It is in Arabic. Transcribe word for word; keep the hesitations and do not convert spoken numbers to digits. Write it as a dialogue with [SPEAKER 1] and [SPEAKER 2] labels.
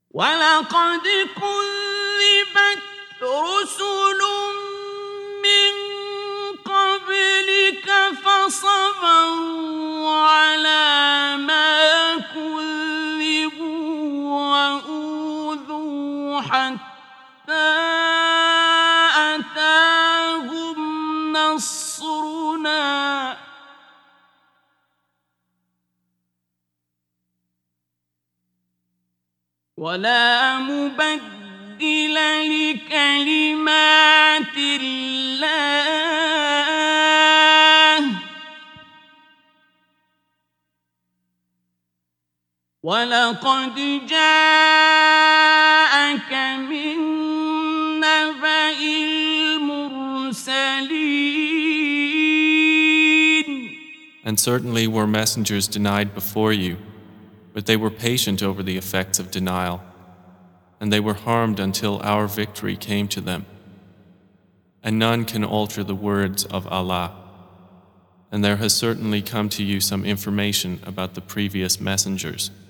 [SPEAKER 1] وَلَقَدْ كُذِّبَتْ رُسُلٌ مِّن قَبْلِكَ فَصَبَرُوا عَلَىٰ مَا كُذِّبُوا وَأُوذُوا حَتَّىٰ أَتَاهُمْ نَصْرُنَا وَلَا مُبَدِّلَ لِكَلِمَاتِ اللَّهِ ۚ وَلَقَدْ جَاءَكَ مِن نَّبَإِ الْمُرْسَلِينَ.
[SPEAKER 2] And certainly were messengers denied before you, but they were patient over the effects of denial, and they were harmed until our victory came to them. And none can alter the words of Allah. And there has certainly come to you some information about the previous messengers.